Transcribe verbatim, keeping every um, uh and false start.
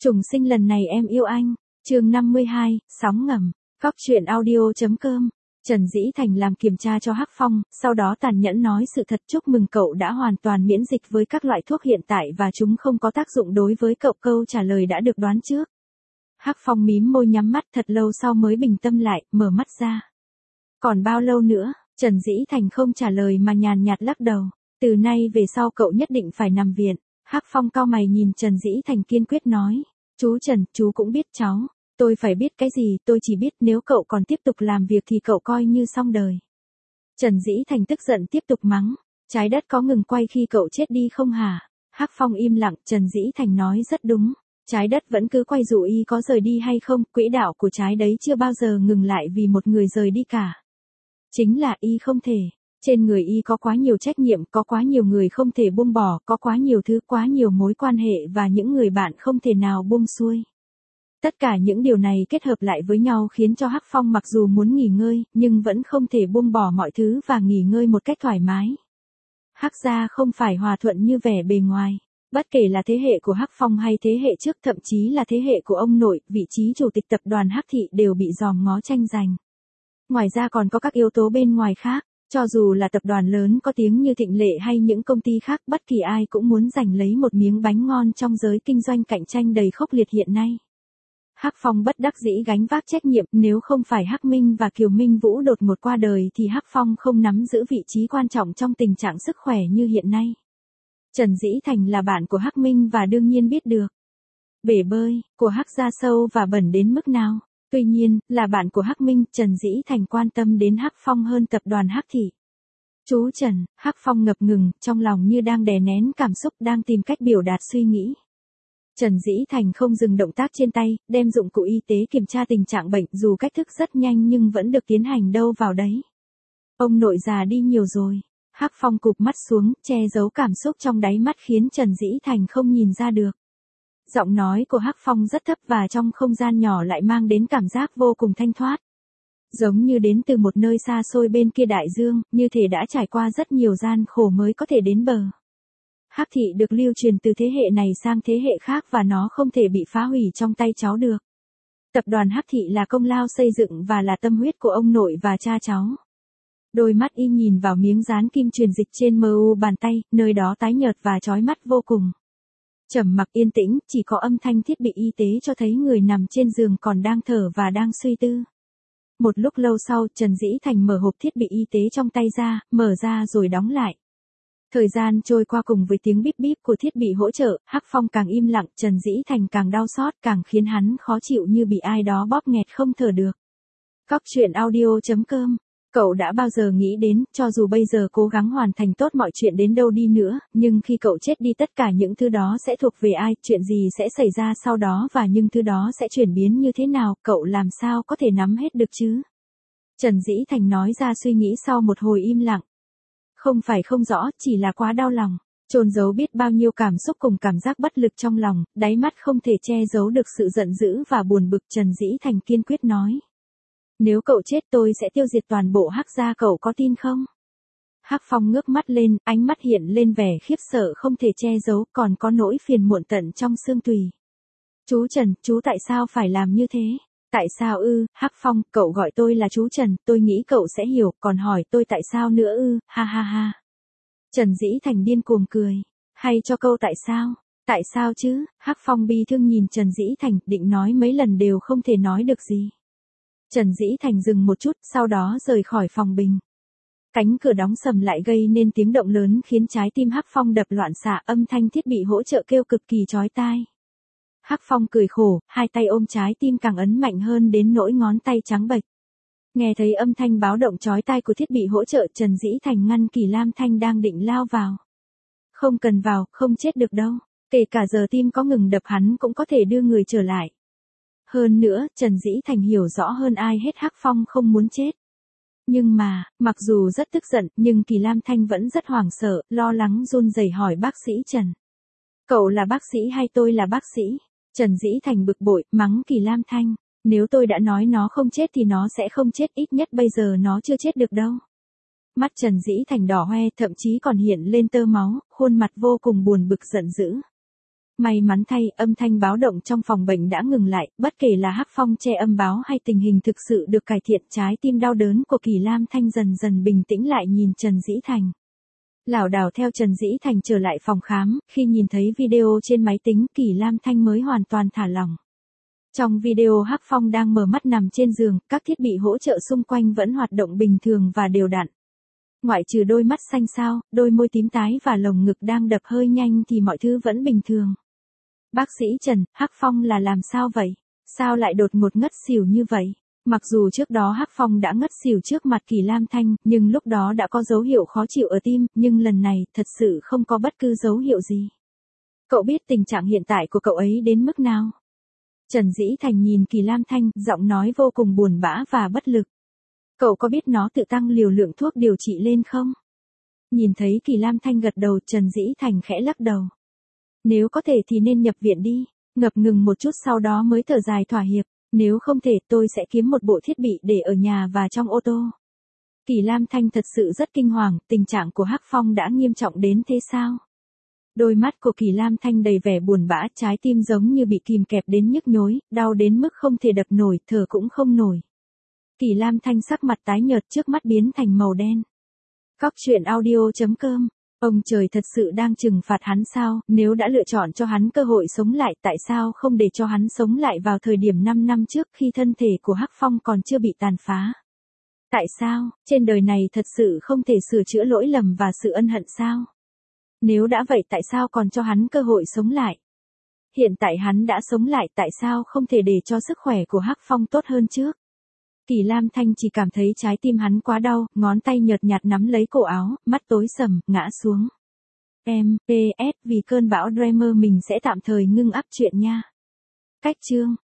Trùng sinh lần này em yêu anh. Chương năm mươi hai, sóng ngầm. Góc truyện audio.com. Trần Dĩ Thành làm kiểm tra cho Hắc Phong, sau đó tàn nhẫn nói sự thật, chúc mừng cậu đã hoàn toàn miễn dịch với các loại thuốc hiện tại và chúng không có tác dụng đối với cậu. Câu trả lời đã được đoán trước. Hắc Phong mím môi nhắm mắt thật lâu sau mới bình tâm lại, mở mắt ra. Còn bao lâu nữa? Trần Dĩ Thành không trả lời mà nhàn nhạt lắc đầu. Từ nay về sau cậu nhất định phải nằm viện. Hắc Phong cau mày nhìn Trần Dĩ Thành kiên quyết nói. Chú Trần, chú cũng biết cháu. Tôi phải biết cái gì? Tôi chỉ biết nếu cậu còn tiếp tục làm việc thì cậu coi như xong đời. Trần Dĩ Thành tức giận tiếp tục mắng. Trái đất có ngừng quay khi cậu chết đi không hả? Hắc Phong im lặng. Trần Dĩ Thành nói rất đúng. Trái đất vẫn cứ quay dù y có rời đi hay không, quỹ đạo của trái đấy chưa bao giờ ngừng lại vì một người rời đi cả. Chính là y không thể. Trên người y có quá nhiều trách nhiệm, có quá nhiều người không thể buông bỏ, có quá nhiều thứ, quá nhiều mối quan hệ và những người bạn không thể nào buông xuôi. Tất cả những điều này kết hợp lại với nhau khiến cho Hắc Phong mặc dù muốn nghỉ ngơi, nhưng vẫn không thể buông bỏ mọi thứ và nghỉ ngơi một cách thoải mái. Hắc gia không phải hòa thuận như vẻ bề ngoài. Bất kể là thế hệ của Hắc Phong hay thế hệ trước, thậm chí là thế hệ của ông nội, vị trí chủ tịch tập đoàn Hắc Thị đều bị dòm ngó tranh giành. Ngoài ra còn có các yếu tố bên ngoài khác. Cho dù là tập đoàn lớn có tiếng như Thịnh Lệ hay những công ty khác, bất kỳ ai cũng muốn giành lấy một miếng bánh ngon trong giới kinh doanh cạnh tranh đầy khốc liệt hiện nay. Hắc Phong bất đắc dĩ gánh vác trách nhiệm, nếu không phải Hắc Minh và Kiều Minh Vũ đột ngột qua đời thì Hắc Phong không nắm giữ vị trí quan trọng trong tình trạng sức khỏe như hiện nay. Trần Dĩ Thành là bạn của Hắc Minh và đương nhiên biết được bể bơi của Hắc gia sâu và bẩn đến mức nào. Tuy nhiên, là bạn của Hắc Minh, Trần Dĩ Thành quan tâm đến Hắc Phong hơn tập đoàn Hắc Thị. Chú Trần, Hắc Phong ngập ngừng, trong lòng như đang đè nén cảm xúc, đang tìm cách biểu đạt suy nghĩ. Trần Dĩ Thành không dừng động tác trên tay, đem dụng cụ y tế kiểm tra tình trạng bệnh, dù cách thức rất nhanh nhưng vẫn được tiến hành đâu vào đấy. Ông nội già đi nhiều rồi. Hắc Phong cụp mắt xuống, che giấu cảm xúc trong đáy mắt khiến Trần Dĩ Thành không nhìn ra được. Giọng nói của Hắc Phong rất thấp và trong không gian nhỏ lại mang đến cảm giác vô cùng thanh thoát. Giống như đến từ một nơi xa xôi bên kia đại dương, như thể đã trải qua rất nhiều gian khổ mới có thể đến bờ. Hắc Thị được lưu truyền từ thế hệ này sang thế hệ khác và nó không thể bị phá hủy trong tay cháu được. Tập đoàn Hắc Thị là công lao xây dựng và là tâm huyết của ông nội và cha cháu. Đôi mắt y nhìn vào miếng dán kim truyền dịch trên mờ u bàn tay, nơi đó tái nhợt và chói mắt vô cùng. Trầm mặc yên tĩnh, chỉ có âm thanh thiết bị y tế cho thấy người nằm trên giường còn đang thở và đang suy tư. Một lúc lâu sau, Trần Dĩ Thành mở hộp thiết bị y tế trong tay ra, mở ra rồi đóng lại. Thời gian trôi qua cùng với tiếng bíp bíp của thiết bị hỗ trợ, Hắc Phong càng im lặng, Trần Dĩ Thành càng đau xót, càng khiến hắn khó chịu như bị ai đó bóp nghẹt không thở được. Góc truyện audio.com. Cậu đã bao giờ nghĩ đến, cho dù bây giờ cố gắng hoàn thành tốt mọi chuyện đến đâu đi nữa, nhưng khi cậu chết đi tất cả những thứ đó sẽ thuộc về ai, chuyện gì sẽ xảy ra sau đó và những thứ đó sẽ chuyển biến như thế nào, cậu làm sao có thể nắm hết được chứ? Trần Dĩ Thành nói ra suy nghĩ sau một hồi im lặng. Không phải không rõ, chỉ là quá đau lòng, chôn giấu biết bao nhiêu cảm xúc cùng cảm giác bất lực trong lòng, đáy mắt không thể che giấu được sự giận dữ và buồn bực. Trần Dĩ Thành kiên quyết nói. Nếu cậu chết tôi sẽ tiêu diệt toàn bộ Hắc gia, cậu có tin không? Hắc Phong ngước mắt lên, ánh mắt hiện lên vẻ khiếp sợ không thể che giấu, còn có nỗi phiền muộn tận trong xương tùy. Chú Trần, chú tại sao phải làm như thế? Tại sao ư? Hắc Phong, cậu gọi tôi là chú Trần, tôi nghĩ cậu sẽ hiểu, còn hỏi tôi tại sao nữa ư? Ha ha ha. Trần Dĩ Thành điên cuồng cười. Hay cho câu tại sao? Tại sao chứ? Hắc Phong bi thương nhìn Trần Dĩ Thành, định nói mấy lần đều không thể nói được gì. Trần Dĩ Thành dừng một chút, sau đó rời khỏi phòng bình. Cánh cửa đóng sầm lại gây nên tiếng động lớn khiến trái tim Hắc Phong đập loạn xạ, âm thanh thiết bị hỗ trợ kêu cực kỳ chói tai. Hắc Phong cười khổ, hai tay ôm trái tim càng ấn mạnh hơn đến nỗi ngón tay trắng bệch. Nghe thấy âm thanh báo động chói tai của thiết bị hỗ trợ, Trần Dĩ Thành ngăn Kỳ Lam Thanh đang định lao vào. Không cần vào, không chết được đâu. Kể cả giờ tim có ngừng đập hắn cũng có thể đưa người trở lại. Hơn nữa, Trần Dĩ Thành hiểu rõ hơn ai hết Hắc Phong không muốn chết. Nhưng mà, mặc dù rất tức giận, nhưng Kỳ Lam Thanh vẫn rất hoảng sợ, lo lắng run rẩy hỏi bác sĩ Trần. Cậu là bác sĩ hay tôi là bác sĩ? Trần Dĩ Thành bực bội, mắng Kỳ Lam Thanh. Nếu tôi đã nói nó không chết thì nó sẽ không chết, ít nhất bây giờ nó chưa chết được đâu. Mắt Trần Dĩ Thành đỏ hoe, thậm chí còn hiện lên tơ máu, khuôn mặt vô cùng buồn bực giận dữ. May mắn thay, âm thanh báo động trong phòng bệnh đã ngừng lại, bất kể là Hắc Phong che âm báo hay tình hình thực sự được cải thiện, trái tim đau đớn của Kỳ Lam Thanh dần dần bình tĩnh lại nhìn Trần Dĩ Thành. Lảo đảo theo Trần Dĩ Thành trở lại phòng khám, khi nhìn thấy video trên máy tính, Kỳ Lam Thanh mới hoàn toàn thả lỏng. Trong video Hắc Phong đang mở mắt nằm trên giường, các thiết bị hỗ trợ xung quanh vẫn hoạt động bình thường và đều đặn. Ngoại trừ đôi mắt xanh xao, đôi môi tím tái và lồng ngực đang đập hơi nhanh thì mọi thứ vẫn bình thường. Bác sĩ Trần, Hắc Phong là làm sao vậy? Sao lại đột ngột ngất xỉu như vậy? Mặc dù trước đó Hắc Phong đã ngất xỉu trước mặt Kỳ Lam Thanh, nhưng lúc đó đã có dấu hiệu khó chịu ở tim, nhưng lần này, thật sự không có bất cứ dấu hiệu gì. Cậu biết tình trạng hiện tại của cậu ấy đến mức nào? Trần Dĩ Thành nhìn Kỳ Lam Thanh, giọng nói vô cùng buồn bã và bất lực. Cậu có biết nó tự tăng liều lượng thuốc điều trị lên không? Nhìn thấy Kỳ Lam Thanh gật đầu, Trần Dĩ Thành khẽ lắc đầu. Nếu có thể thì nên nhập viện đi, ngập ngừng một chút sau đó mới thở dài thỏa hiệp. Nếu không thể tôi sẽ kiếm một bộ thiết bị để ở nhà và trong ô tô. Kỳ Lam Thanh thật sự rất kinh hoàng, tình trạng của Hắc Phong đã nghiêm trọng đến thế sao? Đôi mắt của Kỳ Lam Thanh đầy vẻ buồn bã, trái tim giống như bị kìm kẹp đến nhức nhối, đau đến mức không thể đập nổi, thở cũng không nổi. Kỳ Lam Thanh sắc mặt tái nhợt, trước mắt biến thành màu đen. Cóc truyện audio chấm com. Ông trời thật sự đang trừng phạt hắn sao? Nếu đã lựa chọn cho hắn cơ hội sống lại, tại sao không để cho hắn sống lại vào thời điểm năm năm trước khi thân thể của Hắc Phong còn chưa bị tàn phá? Tại sao, trên đời này thật sự không thể sửa chữa lỗi lầm và sự ân hận sao? Nếu đã vậy tại sao còn cho hắn cơ hội sống lại? Hiện tại hắn đã sống lại, tại sao không thể để cho sức khỏe của Hắc Phong tốt hơn trước? Kỳ Lam Thanh chỉ cảm thấy trái tim hắn quá đau, ngón tay nhợt nhạt nắm lấy cổ áo, mắt tối sầm, ngã xuống. Em, pê ét vì cơn bão Dreamer mình sẽ tạm thời ngưng up chuyện nha. Cách chương